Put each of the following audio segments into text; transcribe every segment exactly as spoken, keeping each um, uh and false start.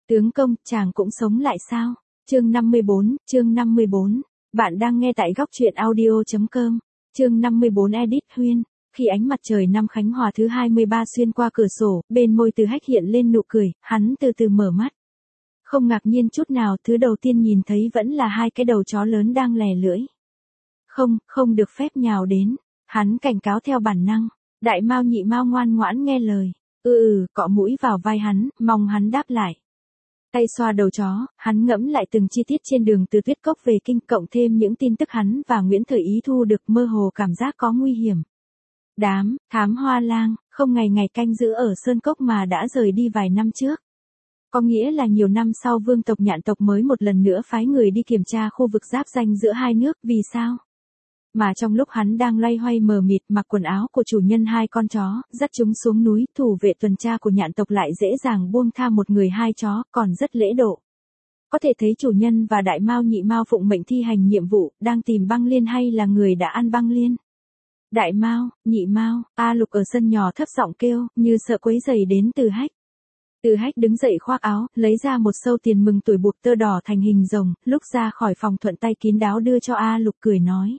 Tướng công, chàng cũng sống lại sao? Chương năm mươi bốn, chương năm mươi bốn. Bạn đang nghe tại góc truyện audio chấm com. Chương năm mươi bốn edit Huyên. Khi ánh mặt trời năm Khánh Hòa thứ hai mươi ba xuyên qua cửa sổ, bên môi Từ Hách hiện lên nụ cười, hắn từ từ mở mắt. Không ngạc nhiên chút nào, thứ đầu tiên nhìn thấy vẫn là hai cái đầu chó lớn đang lè lưỡi. Không, không được phép nhào đến. Hắn cảnh cáo theo bản năng. Đại Mao Nhị Mao ngoan ngoãn nghe lời. Ừ ừ, cọ mũi vào vai hắn, mong hắn đáp lại. Tay xoa đầu chó, hắn ngẫm lại từng chi tiết trên đường từ Tuyết Cốc về kinh, cộng thêm những tin tức hắn và Nguyễn Thời Ý thu được, mơ hồ cảm giác có nguy hiểm. Đám thám hoa lang không ngày ngày canh giữ ở Sơn Cốc mà đã rời đi vài năm trước. Có nghĩa là nhiều năm sau vương tộc Nhạn tộc mới một lần nữa phái người đi kiểm tra khu vực giáp ranh giữa hai nước, vì sao? Mà trong lúc hắn đang loay hoay mờ mịt mặc quần áo của chủ nhân hai con chó, dắt chúng xuống núi, thủ vệ tuần tra của Nhạn tộc lại dễ dàng buông tha một người hai chó, còn rất lễ độ. Có thể thấy chủ nhân và Đại Mao Nhị Mao phụng mệnh thi hành nhiệm vụ, đang tìm băng liên hay là người đã ăn băng liên. Đại Mao, Nhị Mao, A Lục ở sân nhỏ thấp giọng kêu, như sợ quấy rầy đến Từ Hách. Từ Hách đứng dậy khoác áo, lấy ra một sâu tiền mừng tuổi buộc tơ đỏ thành hình rồng, lúc ra khỏi phòng thuận tay kín đáo đưa cho A Lục, cười nói.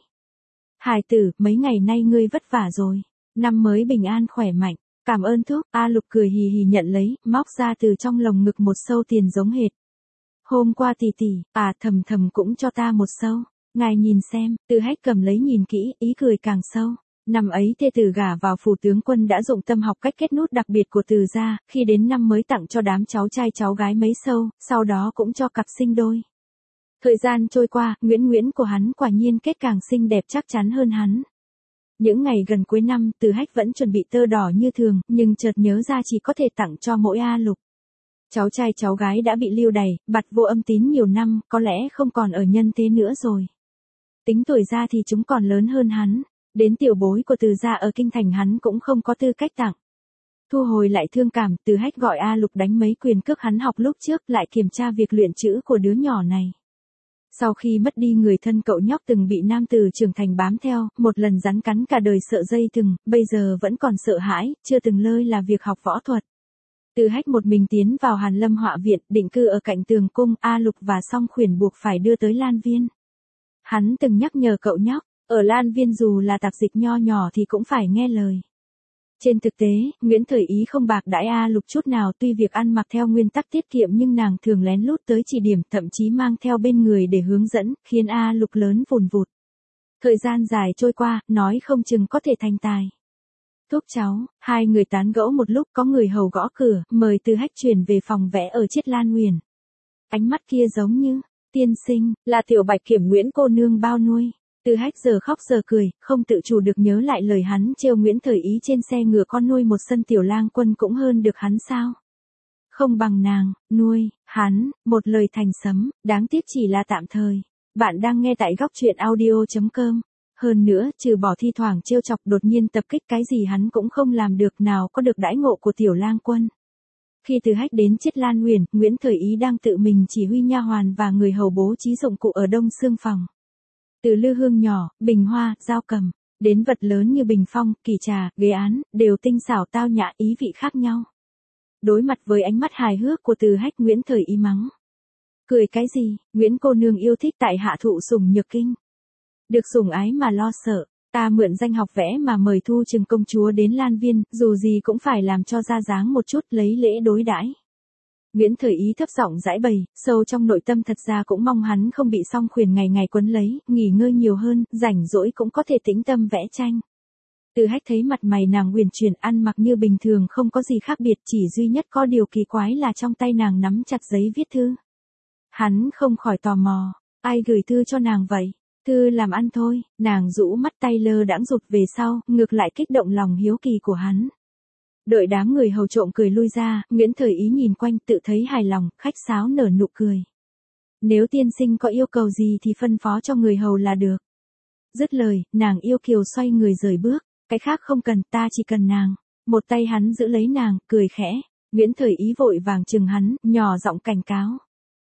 Hài tử, mấy ngày nay ngươi vất vả rồi. Năm mới bình an khỏe mạnh. Cảm ơn thúc. A Lục cười hì hì nhận lấy, móc ra từ trong lồng ngực một sâu tiền giống hệt. Hôm qua tỷ tỷ, à thầm thầm cũng cho ta một sâu. Ngài nhìn xem. Từ Hách cầm lấy nhìn kỹ, ý cười càng sâu. Năm ấy thê tử gả vào phủ tướng quân đã dụng tâm học cách kết nút đặc biệt của Từ gia, khi đến năm mới tặng cho đám cháu trai cháu gái mấy sâu, sau đó cũng cho cặp sinh đôi. Thời gian trôi qua, Nguyễn Nguyễn của hắn quả nhiên kết càng xinh đẹp chắc chắn hơn hắn. Những ngày gần cuối năm, Từ Hách vẫn chuẩn bị tơ đỏ như thường, nhưng chợt nhớ ra chỉ có thể tặng cho mỗi A Lục. Cháu trai cháu gái đã bị lưu đày, bặt vô âm tín nhiều năm, có lẽ không còn ở nhân thế nữa rồi. Tính tuổi ra thì chúng còn lớn hơn hắn, đến tiểu bối của Từ gia ở kinh thành hắn cũng không có tư cách tặng. Thu hồi lại thương cảm, Từ Hách gọi A Lục đánh mấy quyền cước hắn học lúc trước, lại kiểm tra việc luyện chữ của đứa nhỏ này. Sau khi mất đi người thân, cậu nhóc từng bị nam tử trưởng thành bám theo, một lần rắn cắn cả đời sợ dây thừng, bây giờ vẫn còn sợ hãi, chưa từng lơi là việc học võ thuật. Từ Hách một mình tiến vào Hàn Lâm Họa Viện, định cư ở cạnh tường cung, A Lục và Song Khuyển buộc phải đưa tới Lan Viên. Hắn từng nhắc nhở cậu nhóc, ở Lan Viên dù là tạp dịch nho nhỏ thì cũng phải nghe lời. Trên thực tế, Nguyễn Thời Ý không bạc đãi A Lục chút nào, tuy việc ăn mặc theo nguyên tắc tiết kiệm nhưng nàng thường lén lút tới chỉ điểm, thậm chí mang theo bên người để hướng dẫn, khiến A Lục lớn vùn vụt. Thời gian dài trôi qua, nói không chừng có thể thành tài. Thúc cháu, hai người tán gẫu một lúc, có người hầu gõ cửa, mời Từ Hách chuyển về phòng vẽ ở Chiết Lan Huyền. Ánh mắt kia giống như, tiên sinh, là tiểu bạch kiểm Nguyễn cô nương bao nuôi. Từ Hách giờ khóc giờ cười, không tự chủ được nhớ lại lời hắn trêu Nguyễn Thời Ý trên xe ngựa, con nuôi một sân tiểu lang quân cũng hơn được hắn sao? Không bằng nàng, nuôi, hắn, một lời thành sấm, đáng tiếc chỉ là tạm thời. Bạn đang nghe tại góc truyện audio chấm com. Hơn nữa, trừ bỏ thi thoảng trêu chọc, đột nhiên tập kích cái gì hắn cũng không làm được, nào có được đãi ngộ của tiểu lang quân. Khi Từ Hách đến Chiết Lan Huyền, Nguyễn Thời Ý đang tự mình chỉ huy nha hoàn và người hầu bố trí dụng cụ ở đông xương phòng. Từ lư hương nhỏ, bình hoa, dao cầm, đến vật lớn như bình phong, kỳ trà, ghế án, đều tinh xảo tao nhã, ý vị khác nhau. Đối mặt với ánh mắt hài hước của Từ Hách, Nguyễn Thời Ý mắng. Cười cái gì, Nguyễn cô nương yêu thích tại hạ thụ sủng nhược kinh. Được sủng ái mà lo sợ, ta mượn danh học vẽ mà mời Thu Trừng công chúa đến Lan Viên, dù gì cũng phải làm cho ra dáng một chút, lấy lễ đối đãi. Nguyễn Thời Ý thấp giọng giãi bày, sâu trong nội tâm thật ra cũng mong hắn không bị Song Khuyển ngày ngày quấn lấy, nghỉ ngơi nhiều hơn, rảnh rỗi cũng có thể tĩnh tâm vẽ tranh. Từ Hách thấy mặt mày nàng uyển chuyển, ăn mặc như bình thường, không có gì khác biệt, chỉ duy nhất có điều kỳ quái là trong tay nàng nắm chặt giấy viết thư. Hắn không khỏi tò mò, ai gửi thư cho nàng vậy? Thư làm ăn thôi. Nàng rũ mắt, tay lơ đãng rụt về sau, ngược lại kích động lòng hiếu kỳ của hắn. Đợi đám người hầu trộm cười lui ra, Nguyễn Thời Ý nhìn quanh, tự thấy hài lòng, khách sáo nở nụ cười. Nếu tiên sinh có yêu cầu gì thì phân phó cho người hầu là được. Dứt lời, nàng yêu kiều xoay người rời bước, cái khác không cần, ta chỉ cần nàng. Một tay hắn giữ lấy nàng, cười khẽ. Nguyễn Thời Ý vội vàng chừng hắn, nhỏ giọng cảnh cáo.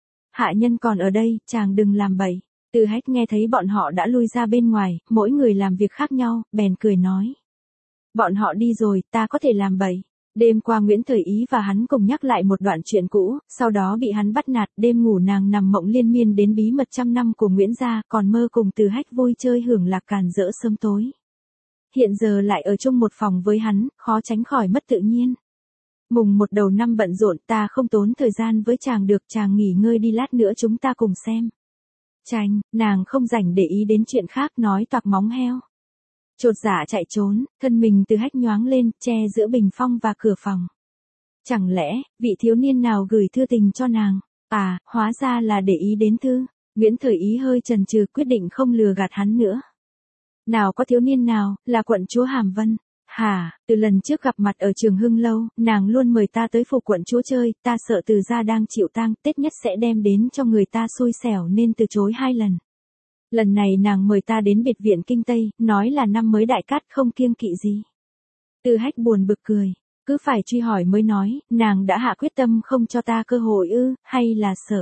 Hạ nhân còn ở đây, chàng đừng làm bậy. Từ Hách nghe thấy bọn họ đã lui ra bên ngoài, mỗi người làm việc khác nhau, bèn cười nói. Bọn họ đi rồi, ta có thể làm bậy. Đêm qua Nguyễn Thời Ý và hắn cùng nhắc lại một đoạn chuyện cũ, sau đó bị hắn bắt nạt, đêm ngủ nàng nằm mộng liên miên đến bí mật trăm năm của Nguyễn gia, còn mơ cùng Từ Hách vui chơi hưởng lạc càn rỡ sớm tối. Hiện giờ lại ở chung một phòng với hắn, khó tránh khỏi mất tự nhiên. Mùng một đầu năm bận rộn, ta không tốn thời gian với chàng được, chàng nghỉ ngơi đi, lát nữa chúng ta cùng xem. Chanh, nàng không rảnh để ý đến chuyện khác, nói toạc móng heo. Chột dạ chạy trốn, thân mình Từ Hách nhoáng lên, che giữa bình phong và cửa phòng. Chẳng lẽ, vị thiếu niên nào gửi thư tình cho nàng? À, hóa ra là để ý đến thư. Nguyễn Thời Ý hơi chần chừ, quyết định không lừa gạt hắn nữa. Nào có thiếu niên nào, là quận chúa Hàm Vân. Hả, từ lần trước gặp mặt ở Trường Hưng Lâu, nàng luôn mời ta tới phủ quận chúa chơi, ta sợ Từ gia đang chịu tang, Tết nhất sẽ đem đến cho người ta xui xẻo nên từ chối hai lần. Lần này nàng mời ta đến biệt viện Kinh Tây, nói là năm mới đại cát không kiêng kỵ gì. Từ Hách buồn bực cười, cứ phải truy hỏi mới nói, nàng đã hạ quyết tâm không cho ta cơ hội ư, hay là sợ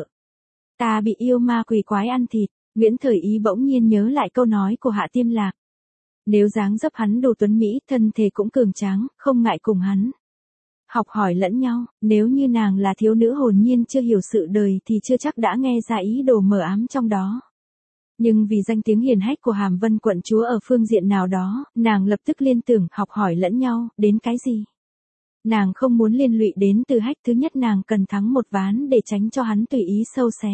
ta bị yêu ma quỷ quái ăn thịt. Nguyễn Thời Ý bỗng nhiên nhớ lại câu nói của Hạ Tiêm Lạc. Nếu dáng dấp hắn đủ tuấn mỹ, thân thể cũng cường tráng, không ngại cùng hắn học hỏi lẫn nhau, nếu như nàng là thiếu nữ hồn nhiên chưa hiểu sự đời thì chưa chắc đã nghe ra ý đồ mờ ám trong đó. Nhưng vì danh tiếng hiền hách của Hàm Vân quận chúa ở phương diện nào đó, nàng lập tức liên tưởng học hỏi lẫn nhau, đến cái gì? Nàng không muốn liên lụy đến Từ Hách, thứ nhất nàng cần thắng một ván để tránh cho hắn tùy ý sâu xé.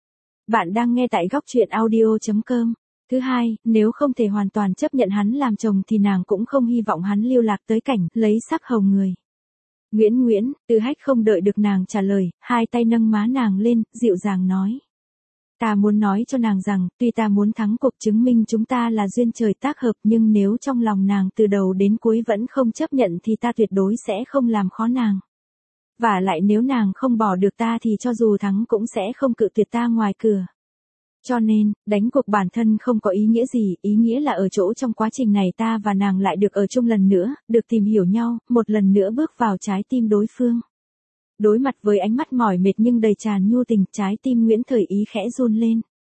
Bạn đang nghe tại góc truyện audio chấm com. Thứ hai, nếu không thể hoàn toàn chấp nhận hắn làm chồng thì nàng cũng không hy vọng hắn lưu lạc tới cảnh lấy sắc hầu người. Nguyễn Nguyễn, Từ Hách không đợi được nàng trả lời, hai tay nâng má nàng lên, dịu dàng nói. Ta muốn nói cho nàng rằng, tuy ta muốn thắng cuộc chứng minh chúng ta là duyên trời tác hợp, nhưng nếu trong lòng nàng từ đầu đến cuối vẫn không chấp nhận thì ta tuyệt đối sẽ không làm khó nàng. Và lại nếu nàng không bỏ được ta thì cho dù thắng cũng sẽ không cự tuyệt ta ngoài cửa. Cho nên, đánh cuộc bản thân không có ý nghĩa gì, ý nghĩa là ở chỗ trong quá trình này ta và nàng lại được ở chung lần nữa, được tìm hiểu nhau, một lần nữa bước vào trái tim đối phương. Đối mặt với ánh mắt mỏi mệt nhưng đầy tràn nhu tình, trái tim Nguyễn Thời Ý khẽ run lên.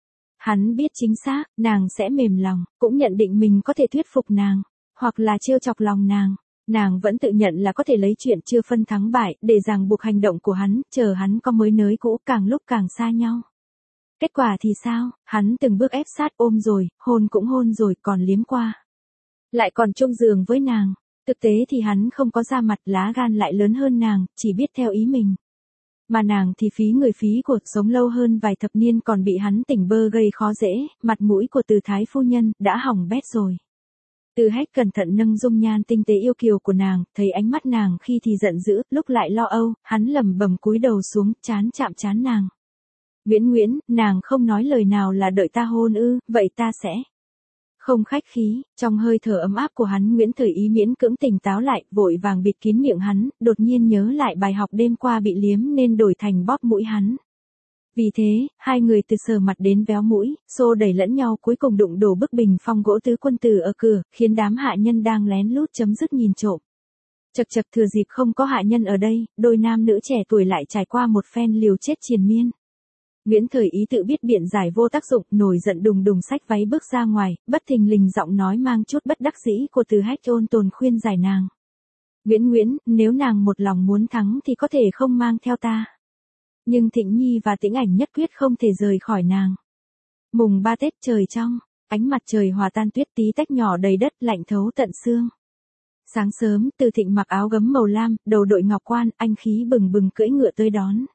Hắn biết chính xác, nàng sẽ mềm lòng, cũng nhận định mình có thể thuyết phục nàng, hoặc là trêu chọc lòng nàng. Nàng vẫn tự nhận là có thể lấy chuyện chưa phân thắng bại, để ràng buộc hành động của hắn, chờ hắn có mới nới cũ, càng lúc càng xa nhau. Kết quả thì sao, hắn từng bước ép sát ôm rồi, hôn cũng hôn rồi, còn liếm qua. Lại còn chung giường với nàng. Thực tế thì hắn không có ra mặt, lá gan lại lớn hơn nàng, chỉ biết theo ý mình. Mà nàng thì phí người phí của, sống lâu hơn vài thập niên còn bị hắn tỉnh bơ gây khó dễ, mặt mũi của Từ thái phu nhân, đã hỏng bét rồi. Từ Hách cẩn thận nâng dung nhan tinh tế yêu kiều của nàng, thấy ánh mắt nàng khi thì giận dữ, lúc lại lo âu, hắn lẩm bẩm cúi đầu xuống, chán chạm chán nàng. Nguyễn Nguyễn, nàng không nói lời nào là đợi ta hôn ư, vậy ta sẽ không khách khí. Trong hơi thở ấm áp của hắn, Nguyễn Thời Ý miễn cưỡng tỉnh táo lại, vội vàng bịt kín miệng hắn, đột nhiên nhớ lại bài học đêm qua bị liếm nên đổi thành bóp mũi hắn. Vì thế, hai người từ sờ mặt đến véo mũi, xô đẩy lẫn nhau, cuối cùng đụng đổ bức bình phong gỗ tứ quân tử ở cửa, khiến đám hạ nhân đang lén lút chấm dứt nhìn trộm. Chật chật, thừa dịp không có hạ nhân ở đây, đôi nam nữ trẻ tuổi lại trải qua một phen liều chết triền miên. Nguyễn Thời Ý tự biết biện giải vô tác dụng, nổi giận đùng đùng xách váy bước ra ngoài, bất thình lình giọng nói mang chút bất đắc dĩ của Từ Hách ôn tồn khuyên giải nàng. Nguyễn Nguyễn, nếu nàng một lòng muốn thắng thì có thể không mang theo ta. Nhưng Thịnh Nhi và Tĩnh Ảnh nhất quyết không thể rời khỏi nàng. Mùng ba Tết trời trong, ánh mặt trời hòa tan tuyết tí tách nhỏ đầy đất, lạnh thấu tận xương. Sáng sớm, Từ Thịnh mặc áo gấm màu lam, đầu đội ngọc quan, anh khí bừng bừng cưỡi ngựa tới đón.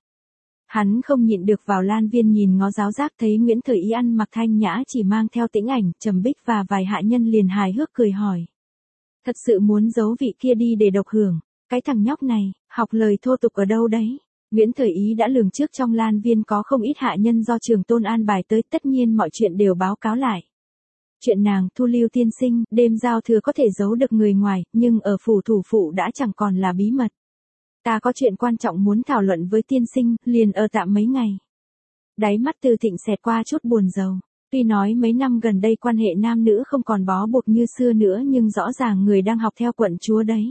Hắn không nhịn được vào lan viên nhìn ngó giáo giác, thấy Nguyễn Thời Ý ăn mặc thanh nhã chỉ mang theo Tĩnh Ảnh, Trầm Bích và vài hạ nhân liền hài hước cười hỏi. Thật sự muốn giấu vị kia đi để độc hưởng, cái thằng nhóc này, học lời thô tục ở đâu đấy? Nguyễn Thời Ý đã lường trước trong lan viên có không ít hạ nhân do Trường Tôn an bài tới, tất nhiên mọi chuyện đều báo cáo lại. Chuyện nàng thu lưu tiên sinh, đêm giao thừa có thể giấu được người ngoài, nhưng ở phủ thủ phụ đã chẳng còn là bí mật. Ta có chuyện quan trọng muốn thảo luận với tiên sinh, liền ở tạm mấy ngày. Đáy mắt Từ Thịnh xẹt qua chút buồn rầu. Tuy nói mấy năm gần đây quan hệ nam nữ không còn bó buộc như xưa nữa, nhưng rõ ràng người đang học theo quận chúa đấy.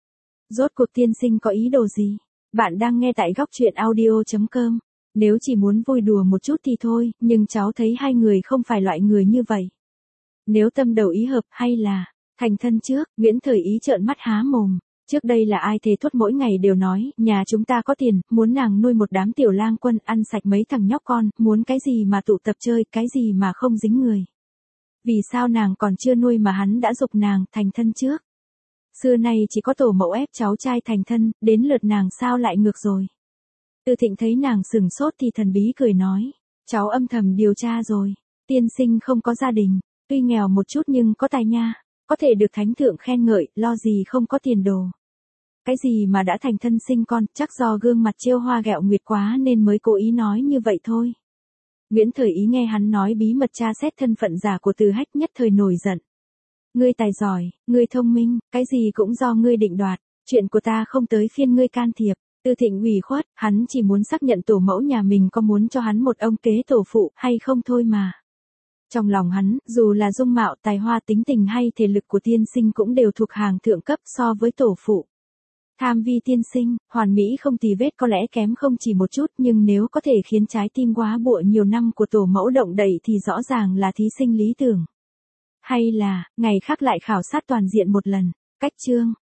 Rốt cuộc tiên sinh có ý đồ gì? Bạn đang nghe tại góc truyện audio chấm com. Nếu chỉ muốn vui đùa một chút thì thôi, nhưng cháu thấy hai người không phải loại người như vậy. Nếu tâm đầu ý hợp hay là thành thân trước, Nguyễn Thời Ý trợn mắt há mồm. Trước đây là ai thề thốt mỗi ngày đều nói, nhà chúng ta có tiền, muốn nàng nuôi một đám tiểu lang quân, ăn sạch mấy thằng nhóc con, muốn cái gì mà tụ tập chơi, cái gì mà không dính người. Vì sao nàng còn chưa nuôi mà hắn đã giục nàng thành thân trước? Xưa nay chỉ có tổ mẫu ép cháu trai thành thân, đến lượt nàng sao lại ngược rồi. Từ Thịnh thấy nàng sừng sốt thì thần bí cười nói, cháu âm thầm điều tra rồi, tiên sinh không có gia đình, tuy nghèo một chút nhưng có tài nha, có thể được thánh thượng khen ngợi, lo gì không có tiền đồ. Cái gì mà đã thành thân sinh con, chắc do gương mặt trêu hoa ghẹo nguyệt quá nên mới cố ý nói như vậy thôi. Nguyễn Thời Ý nghe hắn nói bí mật tra xét thân phận giả của Từ Hách nhất thời nổi giận. Ngươi tài giỏi, ngươi thông minh, cái gì cũng do ngươi định đoạt, chuyện của ta không tới phiên ngươi can thiệp. Từ Thịnh ủy khuất, hắn chỉ muốn xác nhận tổ mẫu nhà mình có muốn cho hắn một ông kế tổ phụ hay không thôi mà. Trong lòng hắn, dù là dung mạo, tài hoa, tính tình hay thể lực của tiên sinh cũng đều thuộc hàng thượng cấp so với tổ phụ. Tham vi tiên sinh, hoàn mỹ không tì vết có lẽ kém không chỉ một chút, nhưng nếu có thể khiến trái tim quá bụa nhiều năm của tổ mẫu động đậy thì rõ ràng là thí sinh lý tưởng. Hay là, ngày khác lại khảo sát toàn diện một lần. Cách chương